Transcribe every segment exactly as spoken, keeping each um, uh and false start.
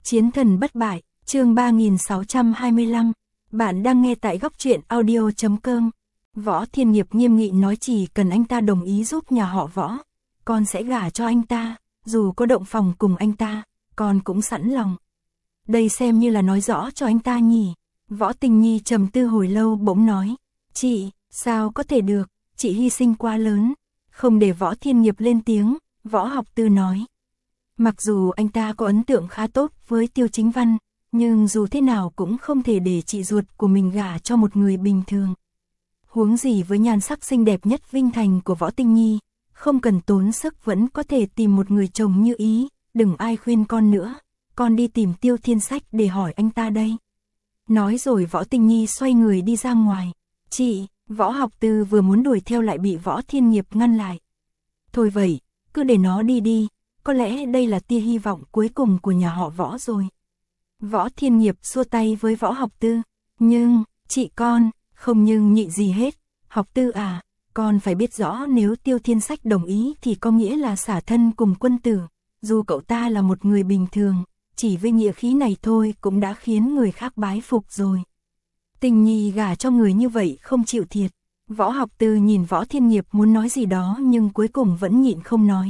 Chiến thần bất bại, chương ba nghìn sáu trăm hai mươi lăm. Bạn đang nghe tại góc truyện audio chấm com. Võ Thiên Nghiệp nghiêm nghị nói chỉ cần anh ta đồng ý giúp nhà họ Võ, con sẽ gả cho anh ta, dù có động phòng cùng anh ta, con cũng sẵn lòng. Đây xem như là nói rõ cho anh ta nhỉ. Võ Tình Nhi trầm tư hồi lâu bỗng nói, chị, sao có thể được, chị hy sinh quá lớn. Không để Võ Thiên Nghiệp lên tiếng, Võ Học Tư nói. Mặc dù anh ta có ấn tượng khá tốt với Tiêu Chính Văn, nhưng dù thế nào cũng không thể để chị ruột của mình gả cho một người bình thường. Huống gì với nhan sắc xinh đẹp nhất Vinh Thành của Võ Tinh Nhi, không cần tốn sức vẫn có thể tìm một người chồng như ý, đừng ai khuyên con nữa, con đi tìm Tiêu Thiên Sách để hỏi anh ta đây. Nói rồi Võ Tinh Nhi xoay người đi ra ngoài. Chị, Võ Học Tư vừa muốn đuổi theo lại bị Võ Thiên Nghiệp ngăn lại. Thôi vậy, cứ để nó đi đi, có lẽ đây là tia hy vọng cuối cùng của nhà họ Võ rồi. Võ Thiên Nghiệp xua tay với Võ Học Tư. Nhưng, chị con, không nhưng nhị gì hết. Học Tư à, con phải biết rõ nếu Tiêu Thiên Sách đồng ý thì có nghĩa là xả thân cùng quân tử. Dù cậu ta là một người bình thường, chỉ với nghĩa khí này thôi cũng đã khiến người khác bái phục rồi. Tình Nhi gả cho người như vậy không chịu thiệt. Võ Học Tư nhìn Võ Thiên Nghiệp muốn nói gì đó nhưng cuối cùng vẫn nhịn không nói.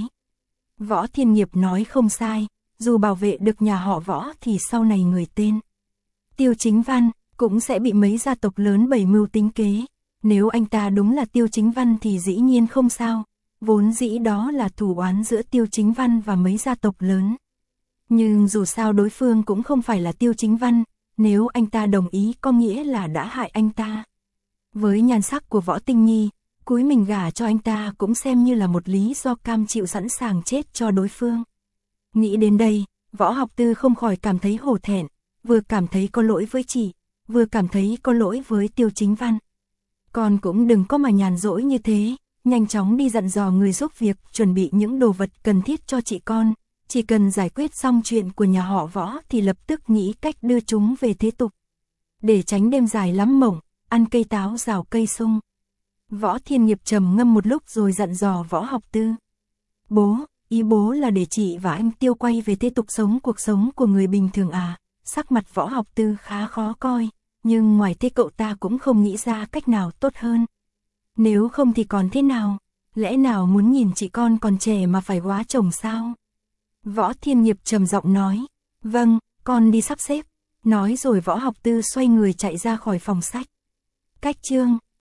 Võ Thiên Nghiệp nói không sai, dù bảo vệ được nhà họ Võ thì sau này người tên Tiêu Chính Văn cũng sẽ bị mấy gia tộc lớn bày mưu tính kế. Nếu anh ta đúng là Tiêu Chính Văn thì dĩ nhiên không sao, vốn dĩ đó là thù oán giữa Tiêu Chính Văn và mấy gia tộc lớn. Nhưng dù sao đối phương cũng không phải là Tiêu Chính Văn, nếu anh ta đồng ý có nghĩa là đã hại anh ta. Với nhan sắc của Võ Tinh Nhi, cúi mình gả cho anh ta cũng xem như là một lý do cam chịu sẵn sàng chết cho đối phương. Nghĩ đến đây, Võ Học Tư không khỏi cảm thấy hổ thẹn, vừa cảm thấy có lỗi với chị, vừa cảm thấy có lỗi với Tiêu Chính Văn. Con cũng đừng có mà nhàn rỗi như thế, nhanh chóng đi dặn dò người giúp việc chuẩn bị những đồ vật cần thiết cho chị con, chỉ cần giải quyết xong chuyện của nhà họ Võ thì lập tức nghĩ cách đưa chúng về thế tục. Để tránh đêm dài lắm mộng, ăn cây táo rào cây sung. Võ Thiên Nghiệp trầm ngâm một lúc rồi dặn dò Võ Học Tư. Bố, ý bố là để chị và anh Tiêu quay về thế tục sống cuộc sống của người bình thường à? Sắc mặt Võ Học Tư khá khó coi, nhưng ngoài thế cậu ta cũng không nghĩ ra cách nào tốt hơn. Nếu không thì còn thế nào? Lẽ nào muốn nhìn chị con còn trẻ mà phải góa chồng sao? Võ Thiên Nghiệp trầm giọng nói. Vâng, con đi sắp xếp. Nói rồi Võ Học Tư xoay người chạy ra khỏi phòng sách. Cách chương